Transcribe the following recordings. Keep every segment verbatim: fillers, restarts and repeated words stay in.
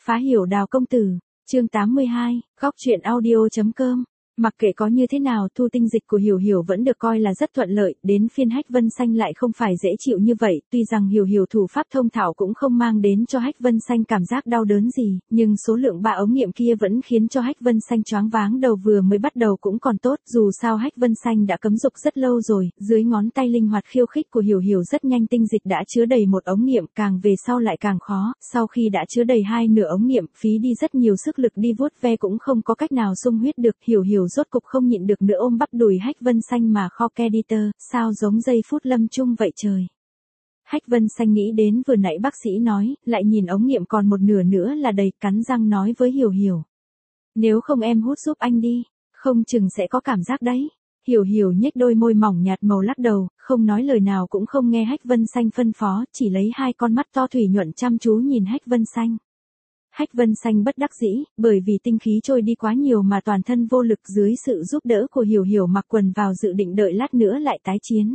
Phá hiểu Đào công tử, chương tám mươi hai, góc truyện audio.com. Mặc kệ có như thế nào, thu tinh dịch của Hiểu Hiểu vẫn được coi là rất thuận lợi, đến phiên Hách Vân Xanh lại không phải dễ chịu như vậy, tuy rằng Hiểu Hiểu thủ pháp thông thạo cũng không mang đến cho Hách Vân Xanh cảm giác đau đớn gì, nhưng số lượng ba ống nghiệm kia vẫn khiến cho Hách Vân Xanh choáng váng đầu. Vừa mới bắt đầu cũng còn tốt, dù sao Hách Vân Xanh đã cấm dục rất lâu rồi, dưới ngón tay linh hoạt khiêu khích của Hiểu Hiểu rất nhanh tinh dịch đã chứa đầy một ống nghiệm, càng về sau lại càng khó, sau khi đã chứa đầy hai nửa ống nghiệm, phí đi rất nhiều sức lực đi vuốt ve cũng không có cách nào xung huyết được. Hiểu Hiểu rốt cục không nhịn được nữa ôm bắp đùi Hách Vân Xanh mà kho ke đi tơ, sao giống giây phút lâm chung vậy trời. Hách Vân Xanh nghĩ đến vừa nãy bác sĩ nói, lại nhìn ống nghiệm còn một nửa nữa là đầy, cắn răng nói với Hiểu Hiểu. Nếu không em hút giúp anh đi, không chừng sẽ có cảm giác đấy. Hiểu Hiểu nhếch đôi môi mỏng nhạt màu lắc đầu, không nói lời nào cũng không nghe Hách Vân Xanh phân phó, chỉ lấy hai con mắt to thủy nhuận chăm chú nhìn Hách Vân Xanh. Hách Vân Xanh bất đắc dĩ, bởi vì tinh khí trôi đi quá nhiều mà toàn thân vô lực, dưới sự giúp đỡ của Hiểu Hiểu mặc quần vào dự định đợi lát nữa lại tái chiến.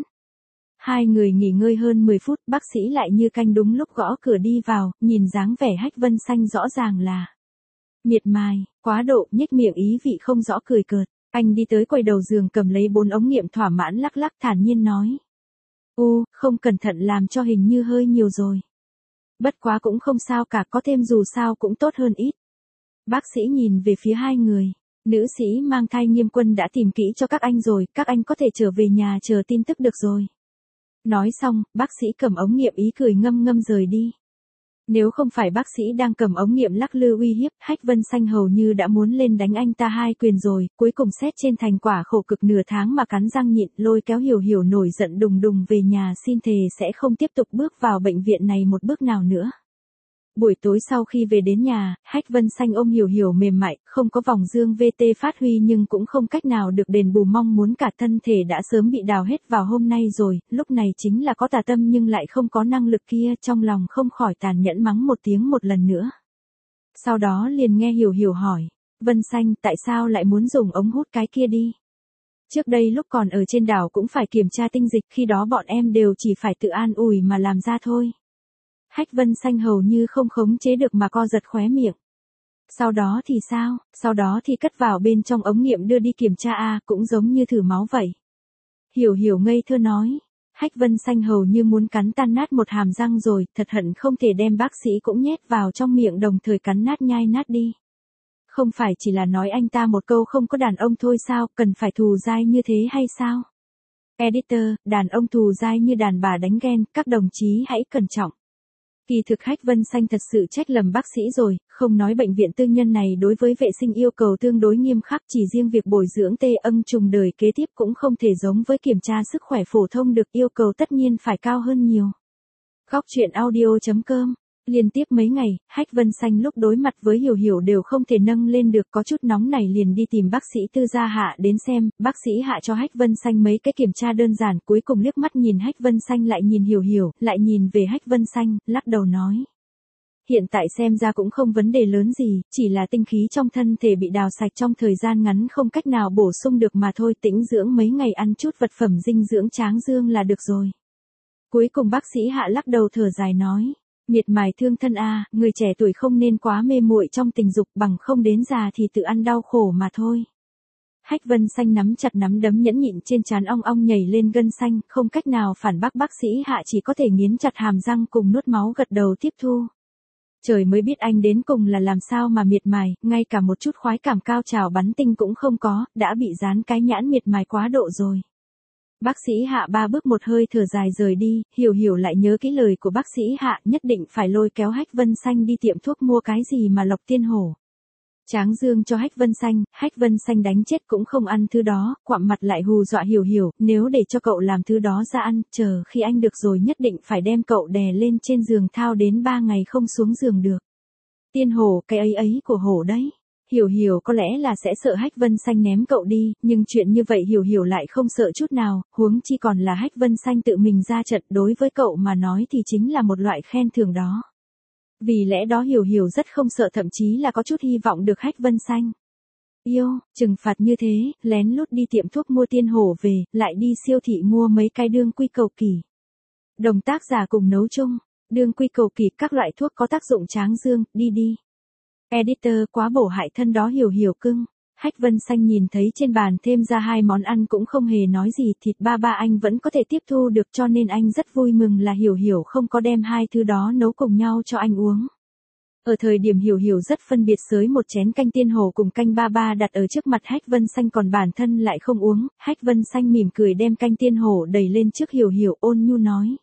Hai người nghỉ ngơi hơn mười phút, bác sĩ lại như canh đúng lúc gõ cửa đi vào, nhìn dáng vẻ Hách Vân Xanh rõ ràng là miệt mài, quá độ, nhếch miệng ý vị không rõ cười cợt. Anh đi tới quầy đầu giường cầm lấy bốn ống nghiệm thỏa mãn lắc lắc thản nhiên nói. U, không cẩn thận làm cho hình như hơi nhiều rồi. Bất quá cũng không sao cả, có thêm dù sao cũng tốt hơn ít. Bác sĩ nhìn về phía hai người. Nữ sĩ mang thai Nghiêm Quân đã tìm kỹ cho các anh rồi, các anh có thể trở về nhà chờ tin tức được rồi. Nói xong, bác sĩ cầm ống nghiệm ý cười ngâm ngâm rời đi. Nếu không phải bác sĩ đang cầm ống nghiệm lắc lư uy hiếp, Hách Vân Xanh hầu như đã muốn lên đánh anh ta hai quyền rồi, cuối cùng xét trên thành quả khổ cực nửa tháng mà cắn răng nhịn, lôi kéo Hiểu Hiểu nổi giận đùng đùng về nhà xin thề sẽ không tiếp tục bước vào bệnh viện này một bước nào nữa. Buổi tối sau khi về đến nhà, Hách Vân Xanh ôm Hiểu Hiểu mềm mại, không có vòng dương vê tê phát huy nhưng cũng không cách nào được đền bù mong muốn, cả thân thể đã sớm bị đào hết vào hôm nay rồi, lúc này chính là có tà tâm nhưng lại không có năng lực kia, trong lòng không khỏi tàn nhẫn mắng một tiếng một lần nữa. Sau đó liền nghe Hiểu Hiểu hỏi, Vân Xanh tại sao lại muốn dùng ống hút cái kia đi? Trước đây lúc còn ở trên đảo cũng phải kiểm tra tinh dịch, khi đó bọn em đều chỉ phải tự an ủi mà làm ra thôi. Hách Vân Xanh hầu như không khống chế được mà co giật khóe miệng. Sau đó thì sao, sau đó thì cất vào bên trong ống nghiệm đưa đi kiểm tra a, cũng giống như thử máu vậy. Hiểu Hiểu ngây thơ nói, Hách Vân Xanh hầu như muốn cắn tan nát một hàm răng rồi, thật hận không thể đem bác sĩ cũng nhét vào trong miệng đồng thời cắn nát nhai nát đi. Không phải chỉ là nói anh ta một câu không có đàn ông thôi sao, cần phải thù dai như thế hay sao? Editor, đàn ông thù dai như đàn bà đánh ghen, các đồng chí hãy cẩn trọng. Kỳ thực Hách Vân Xanh thật sự trách lầm bác sĩ rồi, không nói bệnh viện tư nhân này đối với vệ sinh yêu cầu tương đối nghiêm khắc, chỉ riêng việc bồi dưỡng tê âng trùng đời kế tiếp cũng không thể giống với kiểm tra sức khỏe phổ thông được, yêu cầu tất nhiên phải cao hơn nhiều. Góc truyện audio.com. Liên tiếp mấy ngày, Hách Vân Xanh lúc đối mặt với Hiểu Hiểu đều không thể nâng lên được, có chút nóng nảy liền đi tìm bác sĩ Tư Gia Hạ đến xem, bác sĩ Hạ cho Hách Vân Xanh mấy cái kiểm tra đơn giản, cuối cùng liếc mắt nhìn Hách Vân Xanh lại nhìn Hiểu Hiểu, lại nhìn về Hách Vân Xanh, lắc đầu nói. Hiện tại xem ra cũng không vấn đề lớn gì, chỉ là tinh khí trong thân thể bị đào sạch trong thời gian ngắn không cách nào bổ sung được mà thôi, tĩnh dưỡng mấy ngày ăn chút vật phẩm dinh dưỡng tráng dương là được rồi. Cuối cùng bác sĩ Hạ lắc đầu thở dài nói. Miệt mài thương thân a, người trẻ tuổi không nên quá mê muội trong tình dục, bằng không đến già thì tự ăn đau khổ mà thôi. Hách Vân Xanh nắm chặt nắm đấm nhẫn nhịn, trên trán ong ong nhảy lên gân xanh, không cách nào phản bác bác sĩ Hạ, chỉ có thể nghiến chặt hàm răng cùng nuốt máu gật đầu tiếp thu. Trời mới biết anh đến cùng là làm sao mà miệt mài, ngay cả một chút khoái cảm cao trào bắn tinh cũng không có, đã bị dán cái nhãn miệt mài quá độ rồi. Bác sĩ Hạ ba bước một hơi thở dài rời đi, Hiểu Hiểu lại nhớ kỹ lời của bác sĩ Hạ, nhất định phải lôi kéo Hách Vân Xanh đi tiệm thuốc mua cái gì mà Lộc Tiên Hổ tráng dương cho Hách Vân Xanh, Hách Vân Xanh đánh chết cũng không ăn thứ đó, quặm mặt lại hù dọa Hiểu Hiểu, nếu để cho cậu làm thứ đó ra ăn, chờ khi anh được rồi nhất định phải đem cậu đè lên trên giường thao đến ba ngày không xuống giường được. Tiên Hổ, cái ấy ấy của hổ đấy. Hiểu Hiểu có lẽ là sẽ sợ Hách Vân Xanh ném cậu đi, nhưng chuyện như vậy Hiểu Hiểu lại không sợ chút nào, huống chi còn là Hách Vân Xanh tự mình ra trận, đối với cậu mà nói thì chính là một loại khen thưởng đó. Vì lẽ đó Hiểu Hiểu rất không sợ, thậm chí là có chút hy vọng được Hách Vân Xanh yêu, trừng phạt như thế, lén lút đi tiệm thuốc mua Tiên Hổ về, lại đi siêu thị mua mấy cái đương quy cầu kỳ. Đồng tác giả cùng nấu chung, đương quy cầu kỳ, các loại thuốc có tác dụng tráng dương, đi đi. Editor quá bổ hại thân đó Hiểu Hiểu cưng. Hách Vân Xanh nhìn thấy trên bàn thêm ra hai món ăn cũng không hề nói gì, thịt ba ba anh vẫn có thể tiếp thu được cho nên anh rất vui mừng là Hiểu Hiểu không có đem hai thứ đó nấu cùng nhau cho anh uống. Ở thời điểm Hiểu Hiểu rất phân biệt xới một chén canh tiên hổ cùng canh ba ba đặt ở trước mặt Hách Vân Xanh còn bản thân lại không uống, Hách Vân Xanh mỉm cười đem canh tiên hổ đẩy lên trước Hiểu Hiểu ôn nhu nói.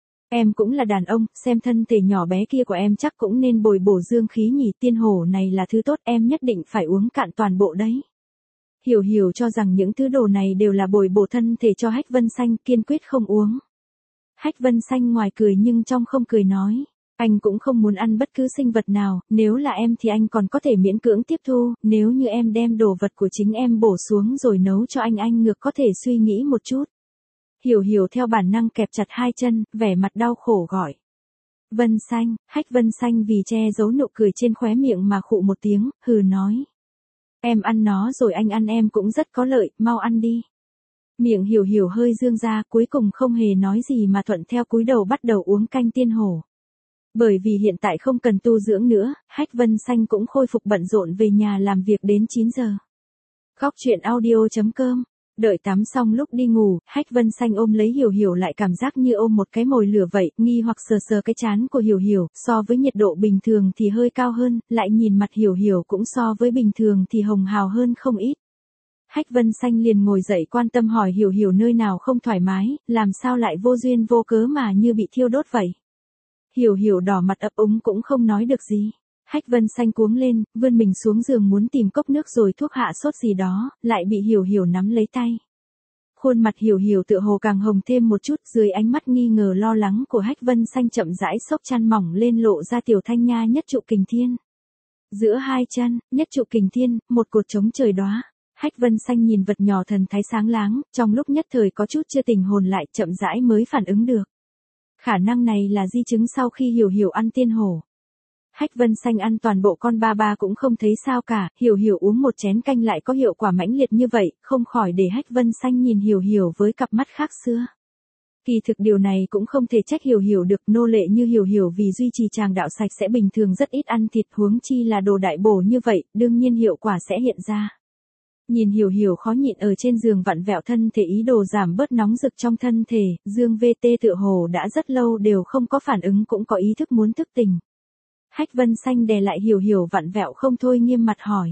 Em cũng là đàn ông, xem thân thể nhỏ bé kia của em chắc cũng nên bồi bổ dương khí nhỉ, tiên hổ này là thứ tốt em nhất định phải uống cạn toàn bộ đấy. Hiểu Hiểu cho rằng những thứ đồ này đều là bồi bổ thân thể cho Hách Vân Xanh, kiên quyết không uống. Hách Vân Xanh ngoài cười nhưng trong không cười nói. Anh cũng không muốn ăn bất cứ sinh vật nào, nếu là em thì anh còn có thể miễn cưỡng tiếp thu, nếu như em đem đồ vật của chính em bổ xuống rồi nấu cho anh anh ngược có thể suy nghĩ một chút. Hiểu Hiểu theo bản năng kẹp chặt hai chân, vẻ mặt đau khổ gọi. Vân Xanh, Hách Vân Xanh vì che giấu nụ cười trên khóe miệng mà khụ một tiếng, hừ nói. Em ăn nó rồi anh ăn em cũng rất có lợi, mau ăn đi. Miệng Hiểu Hiểu hơi dương ra, cuối cùng không hề nói gì mà thuận theo cúi đầu bắt đầu uống canh tiên hổ. Bởi vì hiện tại không cần tu dưỡng nữa, Hách Vân Xanh cũng khôi phục bận rộn về nhà làm việc đến chín giờ. Góc truyện audio chấm com. Đợi tắm xong lúc đi ngủ, Hách Vân Xanh ôm lấy Hiểu Hiểu lại cảm giác như ôm một cái mồi lửa vậy, nghi hoặc sờ sờ cái trán của Hiểu Hiểu, so với nhiệt độ bình thường thì hơi cao hơn, lại nhìn mặt Hiểu Hiểu cũng so với bình thường thì hồng hào hơn không ít. Hách Vân Xanh liền ngồi dậy quan tâm hỏi Hiểu Hiểu nơi nào không thoải mái, làm sao lại vô duyên vô cớ mà như bị thiêu đốt vậy. Hiểu Hiểu đỏ mặt ấp úng cũng không nói được gì. Hách Vân Xanh cuống lên, vươn mình xuống giường muốn tìm cốc nước rồi thuốc hạ sốt gì đó, lại bị Hiểu Hiểu nắm lấy tay. Khuôn mặt Hiểu Hiểu tựa hồ càng hồng thêm một chút, dưới ánh mắt nghi ngờ lo lắng của Hách Vân Xanh chậm rãi xốc chăn mỏng lên lộ ra tiểu thanh nha nhất trụ kình thiên. Giữa hai chân, nhất trụ kình thiên, một cột trống trời đóa. Hách Vân Xanh nhìn vật nhỏ thần thái sáng láng, trong lúc nhất thời có chút chưa tình hồn lại chậm rãi mới phản ứng được. Khả năng này là di chứng sau khi Hiểu Hiểu ăn tiên hổ. Hách Vân Xanh ăn toàn bộ con ba ba cũng không thấy sao cả, Hiểu Hiểu uống một chén canh lại có hiệu quả mãnh liệt như vậy, không khỏi để Hách Vân Xanh nhìn Hiểu Hiểu với cặp mắt khác xưa. Kỳ thực điều này cũng không thể trách Hiểu Hiểu được, nô lệ như Hiểu Hiểu vì duy trì tràng đạo sạch sẽ bình thường rất ít ăn thịt, huống chi là đồ đại bổ như vậy, đương nhiên hiệu quả sẽ hiện ra. Nhìn Hiểu Hiểu khó nhịn ở trên giường vặn vẹo thân thể ý đồ giảm bớt nóng rực trong thân thể, Dương vê tê tựa hồ đã rất lâu đều không có phản ứng cũng có ý thức muốn thức tỉnh. Hách Vân Xanh đè lại Hiểu Hiểu vặn vẹo không thôi nghiêm mặt hỏi.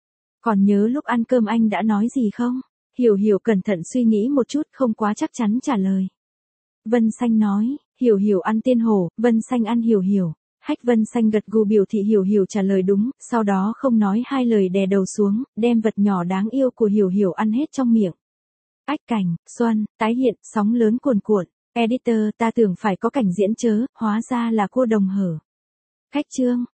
Còn nhớ lúc ăn cơm anh đã nói gì không? Hiểu Hiểu cẩn thận suy nghĩ một chút không quá chắc chắn trả lời. Vân Xanh nói, Hiểu Hiểu ăn tiên hổ, Vân Xanh ăn Hiểu Hiểu. Hách Vân Xanh gật gù biểu thị Hiểu Hiểu trả lời đúng, sau đó không nói hai lời đè đầu xuống, đem vật nhỏ đáng yêu của Hiểu Hiểu ăn hết trong miệng. Ách cảnh, Xuân, tái hiện, sóng lớn cuồn cuộn. Editor ta tưởng phải có cảnh diễn chớ, hóa ra là cô đồng hở. Cách chương.